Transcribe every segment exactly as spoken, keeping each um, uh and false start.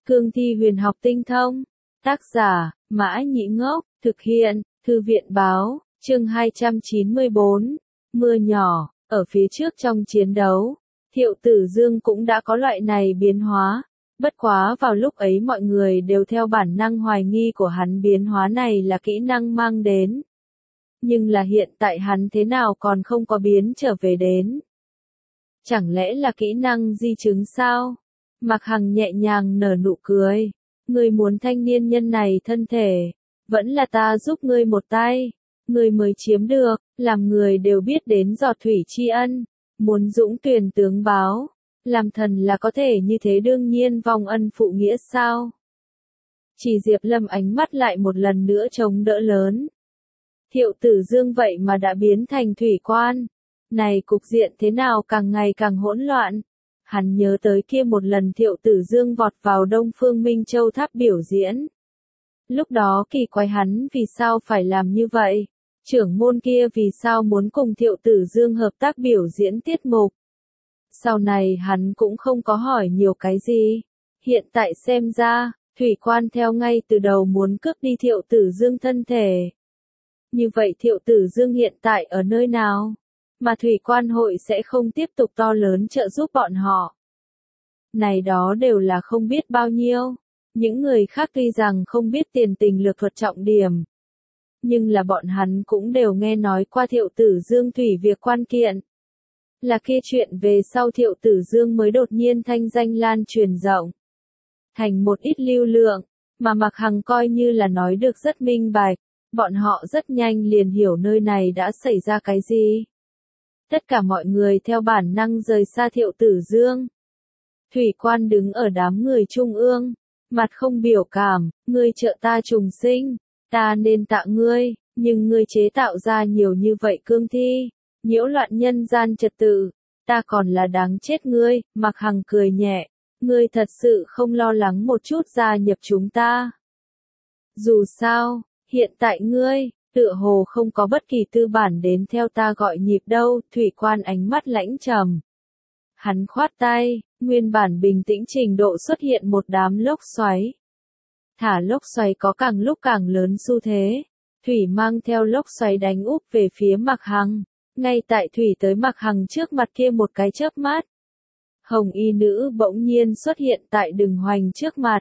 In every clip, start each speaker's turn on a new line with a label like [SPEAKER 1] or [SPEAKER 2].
[SPEAKER 1] Cương thi huyền học tinh thông. Tác giả, Mã Nhĩ Ngốc, thực hiện, Thư viện Báo, chương hai trăm chín mươi bốn. Mưa nhỏ, ở phía trước trong chiến đấu, Thiệu Tử Dương cũng đã có loại này biến hóa. Bất quá vào lúc ấy mọi người đều theo bản năng hoài nghi của hắn biến hóa này là kỹ năng mang đến. Nhưng là hiện tại hắn thế nào còn không có biến trở về đến. Chẳng lẽ là kỹ năng di chứng sao? Mạc Hằng nhẹ nhàng nở nụ cười. Ngươi muốn thanh niên nhân này thân thể, vẫn là ta giúp ngươi một tay. Ngươi mới chiếm được, làm người đều biết đến giọt thủy tri ân. Muốn dũng tuyển tướng báo, làm thần là có thể như thế đương nhiên vong ân phụ nghĩa sao? Chỉ Diệp Lâm ánh mắt lại một lần nữa chống đỡ lớn. Thiệu Tử Dương vậy mà đã biến thành thủy quan. Này cục diện thế nào càng ngày càng hỗn loạn. Hắn nhớ tới kia một lần Thiệu Tử Dương vọt vào Đông Phương Minh Châu tháp biểu diễn. Lúc đó kỳ quái hắn vì sao phải làm như vậy. Trưởng môn kia vì sao muốn cùng Thiệu Tử Dương hợp tác biểu diễn tiết mục. Sau này hắn cũng không có hỏi nhiều cái gì. Hiện tại xem ra, thủy quan theo ngay từ đầu muốn cướp đi Thiệu Tử Dương thân thể. Như vậy Thiệu Tử Dương hiện tại ở nơi nào? Mà thủy quan hội sẽ không tiếp tục to lớn trợ giúp bọn họ. Này đó đều là không biết bao nhiêu. Những người khác tuy rằng không biết tiền tình lực thuật trọng điểm. Nhưng là bọn hắn cũng đều nghe nói qua Thiệu Tử Dương thủy việc quan kiện. Là kia chuyện về sau Thiệu Tử Dương mới đột nhiên thanh danh lan truyền rộng. Thành một ít lưu lượng, mà Mạc Hằng coi như là nói được rất minh bạch. Bọn họ rất nhanh liền hiểu nơi này đã xảy ra cái gì. Tất cả mọi người theo bản năng rời xa Thiệu Tử Dương. Thủy quan đứng ở đám người trung ương, mặt không biểu cảm, ngươi trợ ta trùng sinh, ta nên tạ ngươi, nhưng ngươi chế tạo ra nhiều như vậy cương thi, nhiễu loạn nhân gian trật tự, ta còn là đáng chết ngươi. Mạc Hằng cười nhẹ, ngươi thật sự không lo lắng một chút gia nhập chúng ta. Dù sao, hiện tại ngươi, tựa hồ không có bất kỳ tư bản đến theo ta gọi nhịp đâu. Thủy quan ánh mắt lãnh trầm. Hắn khoát tay, nguyên bản bình tĩnh trình độ xuất hiện một đám lốc xoáy. Thả lốc xoáy có càng lúc càng lớn xu thế. Thủy mang theo lốc xoáy đánh úp về phía Mạc Hằng. Ngay tại Thủy tới Mạc Hằng trước mặt kia một cái chớp mắt. Hồng y nữ bỗng nhiên xuất hiện tại Đừng Hoành trước mặt.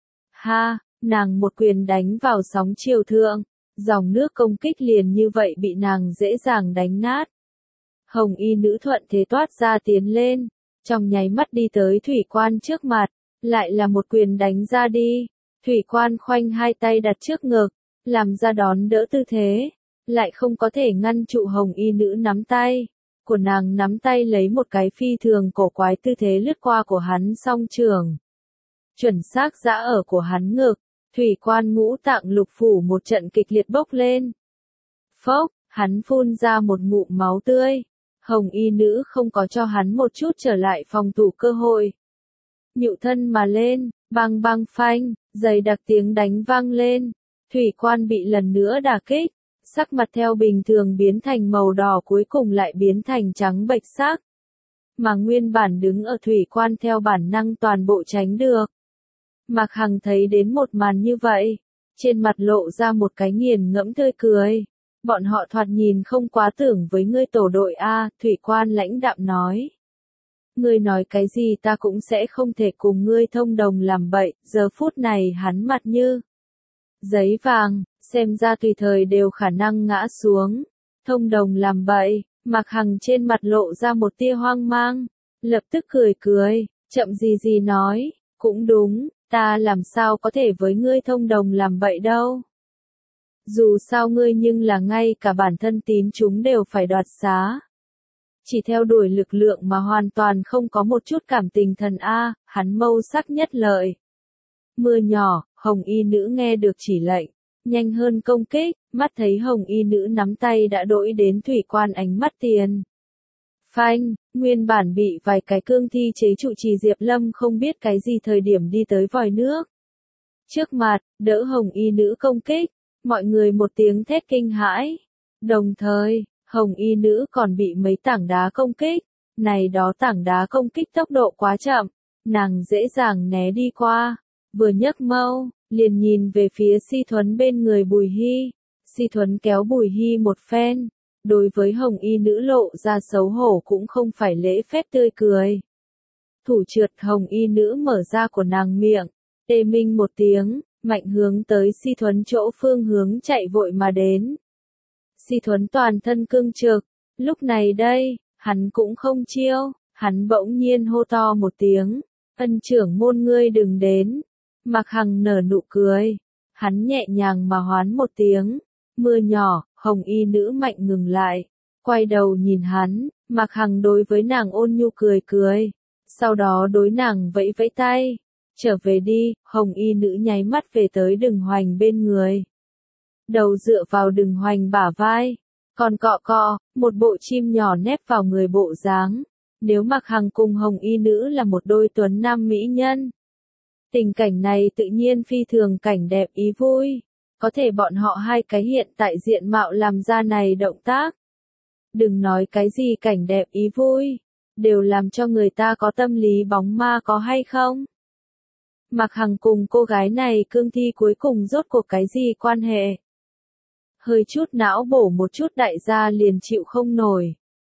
[SPEAKER 1] Ha, nàng một quyền đánh vào sóng chiều thượng. Dòng nước công kích liền như vậy bị nàng dễ dàng đánh nát. Hồng y nữ thuận thế toát ra tiến lên, trong nháy mắt đi tới thủy quan trước mặt, lại là một quyền đánh ra đi. Thủy quan khoanh hai tay đặt trước ngực, làm ra đón đỡ tư thế, lại không có thể ngăn trụ hồng y nữ nắm tay. Của nàng nắm tay lấy một cái phi thường cổ quái tư thế lướt qua của hắn song trường. Chuẩn xác giã ở của hắn ngực. Thủy quan ngũ tạng lục phủ một trận kịch liệt bốc lên. Phốc, hắn phun ra một ngụm máu tươi. Hồng y nữ không có cho hắn một chút trở lại phòng thủ cơ hội. Nhụ thân mà lên, băng băng phanh, dày đặc tiếng đánh vang lên. Thủy quan bị lần nữa đả kích. Sắc mặt theo bình thường biến thành màu đỏ cuối cùng lại biến thành trắng bệch xác. Mà nguyên bản đứng ở thủy quan theo bản năng toàn bộ tránh được. Mạc Hằng thấy đến một màn như vậy, trên mặt lộ ra một cái nghiền ngẫm tươi cười. Bọn họ thoạt nhìn không quá tưởng với ngươi tổ đội A, thủy quan lãnh đạm nói. Ngươi nói cái gì ta cũng sẽ không thể cùng ngươi thông đồng làm bậy. Giờ phút này hắn mặt như giấy vàng, xem ra tùy thời đều khả năng ngã xuống. Thông đồng làm bậy, Mạc Hằng trên mặt lộ ra một tia hoang mang, lập tức cười cười, chậm gì gì nói, cũng đúng. Ta làm sao có thể với ngươi thông đồng làm bậy đâu. Dù sao ngươi nhưng là ngay cả bản thân tín chúng đều phải đoạt xá. Chỉ theo đuổi lực lượng mà hoàn toàn không có một chút cảm tình thần A, hắn mâu sắc nhất lợi. Mưa nhỏ, hồng y nữ nghe được chỉ lệnh, nhanh hơn công kích, mắt thấy hồng y nữ nắm tay đã đổi đến thủy quan ánh mắt tiền. Phanh, nguyên bản bị vài cái cương thi chế trụ Trì Diệp Lâm không biết cái gì thời điểm đi tới vòi nước. Trước mặt, đỡ hồng y nữ công kích, mọi người một tiếng thét kinh hãi. Đồng thời, hồng y nữ còn bị mấy tảng đá công kích. Này đó tảng đá công kích tốc độ quá chậm, nàng dễ dàng né đi qua. vừa nhấc mâu, liền nhìn về phía Si Thuấn bên người Bùi Hy. Si Thuấn kéo Bùi Hy một phen, đối với hồng y nữ lộ ra xấu hổ cũng không phải lễ phép tươi cười. Thủ trượt hồng y nữ mở ra của nàng miệng, tê minh một tiếng, mạnh hướng tới Si Thuấn chỗ phương hướng chạy vội mà đến. Si Thuấn toàn thân cương trực, lúc này đây, hắn cũng không chiêu, hắn bỗng nhiên hô to một tiếng, ân trưởng môn ngươi đừng đến. Mạc Hằng nở nụ cười, hắn nhẹ nhàng mà hoán một tiếng, mưa nhỏ, hồng y nữ mạnh ngừng lại, quay đầu nhìn hắn, Mạc Hằng đối với nàng ôn nhu cười cười, sau đó đối nàng vẫy vẫy tay, trở về đi, hồng y nữ nháy mắt về tới Đừng Hoành bên người. Đầu dựa vào Đừng Hoành bả vai, còn cọ cọ, một bộ chim nhỏ nép vào người bộ dáng. Nếu Mạc Hằng cùng hồng y nữ là một đôi tuấn nam mỹ nhân, tình cảnh này tự nhiên phi thường cảnh đẹp ý vui, có thể bọn họ hai cái hiện tại diện mạo làm ra này động tác. Đừng nói cái gì cảnh đẹp ý vui, đều làm cho người ta có tâm lý bóng ma có hay không. Mạc Hằng cùng cô gái này cương thi cuối cùng rốt cuộc cái gì quan hệ. Hơi chút não bổ một chút đại gia liền chịu không nổi.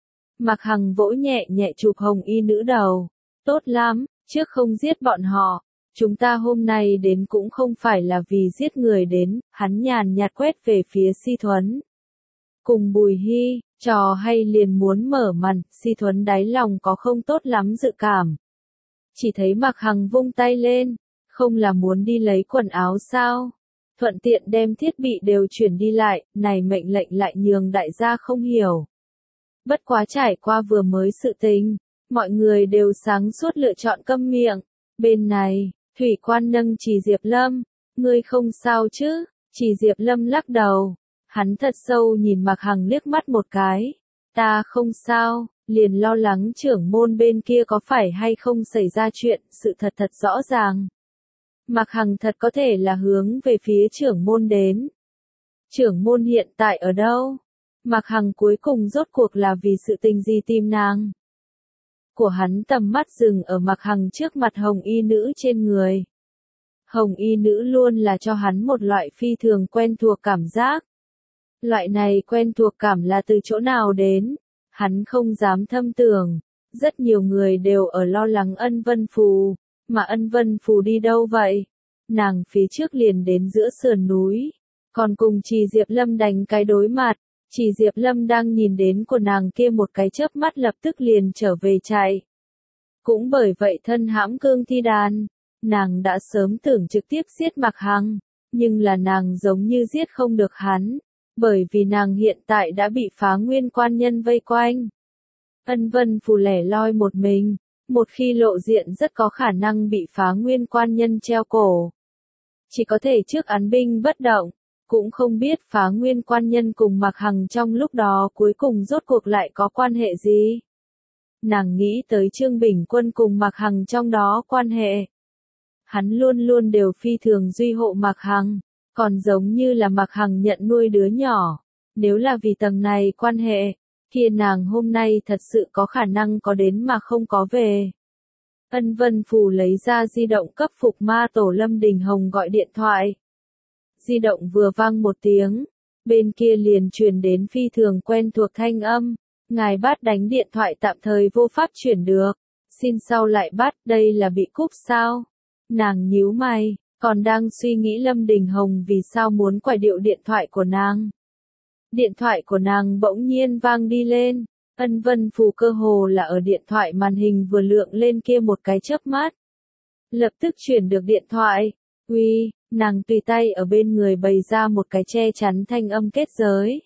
[SPEAKER 1] Mạc Hằng vỗ nhẹ nhẹ chụp hồng y nữ đầu, tốt lắm, trước không giết bọn họ. Chúng ta hôm nay đến cũng không phải là vì giết người đến, hắn nhàn nhạt quét về phía Si Thuấn. Cùng Bùi Hy, trò hay liền muốn mở màn, Si Thuấn đáy lòng có không tốt lắm dự cảm. Chỉ thấy Mạc Hằng vung tay lên, không là muốn đi lấy quần áo sao? Thuận tiện đem thiết bị đều chuyển đi lại, này mệnh lệnh lại nhường đại gia không hiểu. Bất quá trải qua vừa mới sự tình, mọi người đều sáng suốt lựa chọn câm miệng. Bên này, Thủy Quan nâng Chỉ Diệp Lâm, ngươi không sao chứ? Chỉ Diệp Lâm lắc đầu, hắn thật sâu nhìn Mạc Hằng liếc mắt một cái, ta không sao, liền lo lắng trưởng môn bên kia có phải hay không xảy ra chuyện, sự thật thật rõ ràng. Mạc Hằng thật có thể là hướng về phía trưởng môn đến. Trưởng môn hiện tại ở đâu? Mạc Hằng cuối cùng rốt cuộc là vì sự tình gì tìm nàng? Của hắn tầm mắt dừng ở Mạc Hằng trước mặt hồng y nữ trên người. Hồng y nữ luôn là cho hắn một loại phi thường quen thuộc cảm giác. Loại này quen thuộc cảm là từ chỗ nào đến? Hắn không dám thâm tưởng. Rất nhiều người đều ở lo lắng Ân Vân Phù. Mà Ân Vân Phù đi đâu vậy? Nàng phía trước liền đến giữa sườn núi. Còn cùng Chỉ Diệp Lâm đánh cái đối mặt. Chỉ Diệp Lâm đang nhìn đến của nàng kia một cái chớp mắt lập tức liền trở về chạy. Cũng bởi vậy thân hãm cương thi đàn, nàng đã sớm tưởng trực tiếp giết Mạc Hằng, nhưng là nàng giống như giết không được hắn, bởi vì nàng hiện tại đã bị Phá Nguyên quan nhân vây quanh. Ân Vân Phù lẻ loi một mình, một khi lộ diện rất có khả năng bị Phá Nguyên quan nhân treo cổ. Chỉ có thể trước án binh bất động. Cũng không biết Phá Nguyên quan nhân cùng Mạc Hằng trong lúc đó cuối cùng rốt cuộc lại có quan hệ gì. Nàng nghĩ tới Trương Bình Quân cùng Mạc Hằng trong đó quan hệ. Hắn luôn luôn đều phi thường duy hộ Mạc Hằng, còn giống như là Mạc Hằng nhận nuôi đứa nhỏ. Nếu là vì tầng này quan hệ, kia nàng hôm nay thật sự có khả năng có đến mà không có về. Ân Vân Phù lấy ra di động cấp Phục Ma Tổ Lâm Đình Hồng gọi điện thoại. Di động vừa vang một tiếng, bên kia liền truyền đến phi thường quen thuộc thanh âm, ngài bắt đánh điện thoại tạm thời vô pháp chuyển được, xin sau lại bắt, đây là bị cúp sao? Nàng nhíu mày, còn đang suy nghĩ Lâm Đình Hồng vì sao muốn quải điệu điện thoại của nàng. Điện thoại của nàng bỗng nhiên vang đi lên, Ân Vân Phù cơ hồ là ở điện thoại màn hình vừa lượng lên kia một cái chớp mắt. Lập tức chuyển được điện thoại, uy. Nàng tùy tay ở bên người bày ra một cái che chắn thanh âm kết giới.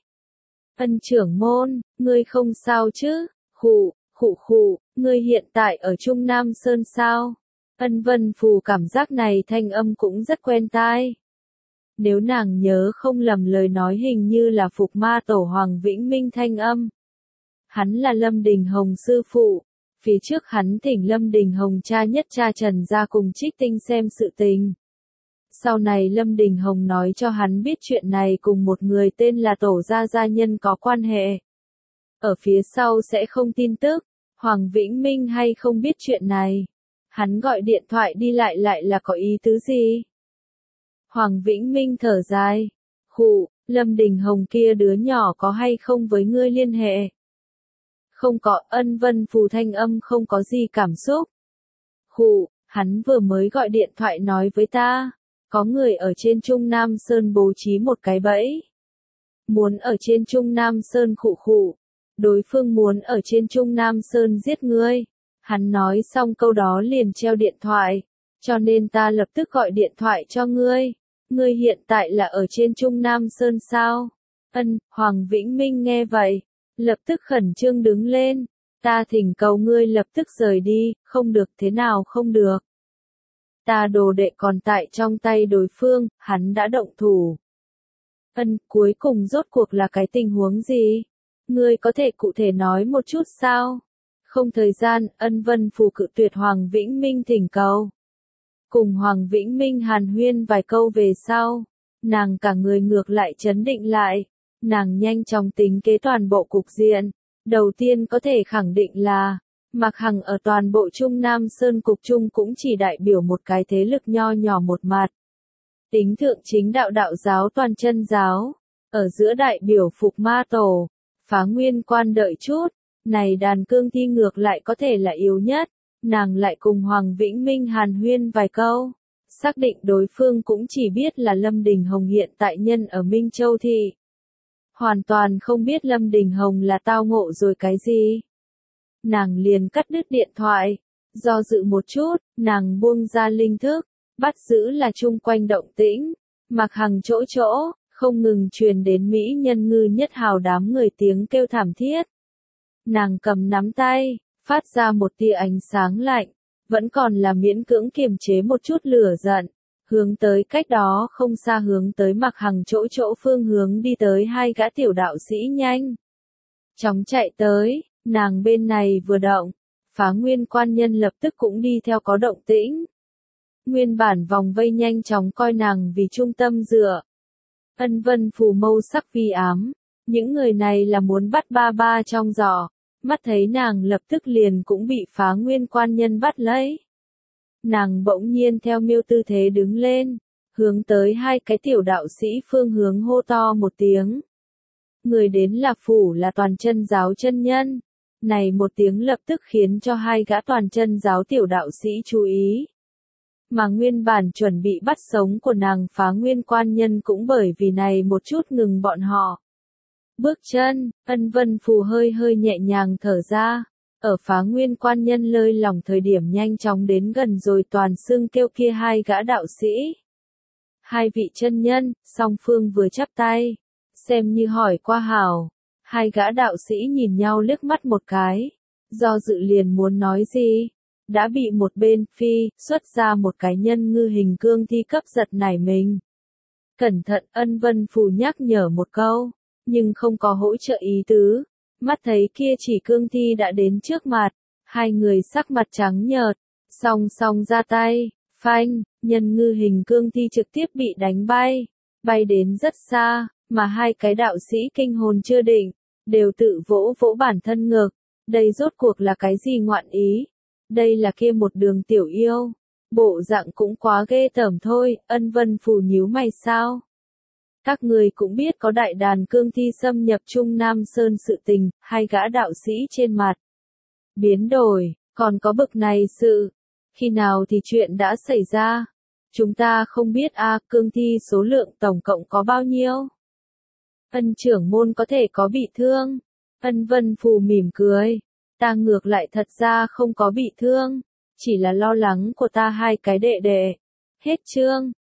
[SPEAKER 1] Ân trưởng môn, ngươi không sao chứ? Khụ, khụ khụ, ngươi hiện tại ở Trung Nam Sơn sao? Ân Vân Phù cảm giác này thanh âm cũng rất quen tai. Nếu nàng nhớ không lầm lời nói hình như là Phục Ma Tổ Hoàng Vĩnh Minh thanh âm. Hắn là Lâm Đình Hồng sư phụ. Phía trước hắn thỉnh Lâm Đình Hồng cha nhất cha Trần ra cùng Trích Tinh xem sự tình. Sau này Lâm Đình Hồng nói cho hắn biết chuyện này cùng một người tên là Tổ Gia Gia Nhân có quan hệ. Ở phía sau sẽ không tin tức, Hoàng Vĩnh Minh hay không biết chuyện này. Hắn gọi điện thoại đi lại lại là có ý tứ gì? Hoàng Vĩnh Minh thở dài. Khụ, Lâm Đình Hồng kia đứa nhỏ có hay không với ngươi liên hệ? Không có, Ân Vân Phù thanh âm không có gì cảm xúc. Khụ, hắn vừa mới gọi điện thoại nói với ta. Có người ở trên Trung Nam Sơn bố trí một cái bẫy. Muốn ở trên Trung Nam Sơn khụ khụ. Đối phương muốn ở trên Trung Nam Sơn giết ngươi. Hắn nói xong câu đó liền treo điện thoại. Cho nên ta lập tức gọi điện thoại cho ngươi. Ngươi hiện tại là ở trên Trung Nam Sơn sao? Ân, Hoàng Vĩnh Minh nghe vậy. Lập tức khẩn trương đứng lên. Ta thỉnh cầu ngươi lập tức rời đi, không được thế nào không được. Ta đồ đệ còn tại trong tay đối phương, hắn đã động thủ. Ân, cuối cùng rốt cuộc là cái tình huống gì? Ngươi có thể cụ thể nói một chút sao? Không thời gian, Ân Vân Phù cự tuyệt Hoàng Vĩnh Minh thỉnh cầu. Cùng Hoàng Vĩnh Minh hàn huyên vài câu về sau, nàng cả người ngược lại chấn định lại. Nàng nhanh chóng tính kế toàn bộ cục diện. Đầu tiên có thể khẳng định là, Mạc Hằng ở toàn bộ Trung Nam Sơn cục trung cũng chỉ đại biểu một cái thế lực nho nhỏ một mặt. Tính thượng chính đạo đạo giáo toàn chân giáo, ở giữa đại biểu Phục Ma Tổ, Phá Nguyên Quan đợi chút, này đàn cương thi ngược lại có thể là yếu nhất, nàng lại cùng Hoàng Vĩnh Minh hàn huyên vài câu, xác định đối phương cũng chỉ biết là Lâm Đình Hồng hiện tại nhân ở Minh Châu Thị. Hoàn toàn không biết Lâm Đình Hồng là tao ngộ rồi cái gì. Nàng liền cắt đứt điện thoại, do dự một chút, nàng buông ra linh thức, bắt giữ là chung quanh động tĩnh, Mạc Hằng chỗ chỗ, không ngừng truyền đến mỹ nhân ngư nhất hào đám người tiếng kêu thảm thiết. Nàng cầm nắm tay, phát ra một tia ánh sáng lạnh, vẫn còn là miễn cưỡng kiềm chế một chút lửa giận, hướng tới cách đó không xa hướng tới Mạc Hằng chỗ chỗ phương hướng đi tới hai gã tiểu đạo sĩ nhanh. Chóng chạy tới, nàng bên này vừa động, Phá Nguyên Quan nhân lập tức cũng đi theo có động tĩnh. Nguyên bản vòng vây nhanh chóng coi nàng vì trung tâm dựa. Ân Vân Phù mâu sắc vi ám, những người này là muốn bắt ba ba trong giỏ, mắt thấy nàng lập tức liền cũng bị Phá Nguyên Quan nhân bắt lấy. Nàng bỗng nhiên theo miêu tư thế đứng lên, hướng tới hai cái tiểu đạo sĩ phương hướng hô to một tiếng. Người đến là phủ là toàn chân giáo chân nhân. Này một tiếng lập tức khiến cho hai gã toàn chân giáo tiểu đạo sĩ chú ý. Mà nguyên bản chuẩn bị bắt sống của nàng Phá Nguyên Quan nhân cũng bởi vì này một chút ngừng bọn họ. Bước chân, Ân Vân Phù hơi hơi nhẹ nhàng thở ra. Ở Phá Nguyên Quan nhân lơi lỏng thời điểm nhanh chóng đến gần rồi toàn xương kêu kia hai gã đạo sĩ. Hai vị chân nhân, song phương vừa chắp tay, xem như hỏi qua hảo. Hai gã đạo sĩ nhìn nhau liếc mắt một cái, do dự liền muốn nói gì, đã bị một bên phi xuất ra một cái nhân ngư hình cương thi cấp giật nảy mình. Cẩn thận, Ân Vân Phù nhắc nhở một câu, nhưng không có hỗ trợ ý tứ. Mắt thấy kia chỉ cương thi đã đến trước mặt, hai người sắc mặt trắng nhợt, song song ra tay, phanh, nhân ngư hình cương thi trực tiếp bị đánh bay, bay đến rất xa, mà hai cái đạo sĩ kinh hồn chưa định, đều tự vỗ vỗ bản thân ngực, đây rốt cuộc là cái gì ngoạn ý, đây là kia một đường tiểu yêu, bộ dạng cũng quá ghê tởm thôi, Ân Vân Phù nhíu mày sao? Các người cũng biết có đại đàn cương thi xâm nhập Trung Nam Sơn sự tình, hai gã đạo sĩ trên mặt. Biến đổi, còn có bực này sự. Khi nào thì chuyện đã xảy ra? Chúng ta không biết a, à, cương thi số lượng tổng cộng có bao nhiêu? Ân trưởng môn có thể có bị thương. Ân Vân Phù mỉm cười. Ta ngược lại thật ra không có bị thương. Chỉ là lo lắng của ta hai cái đệ đệ. Hết chương.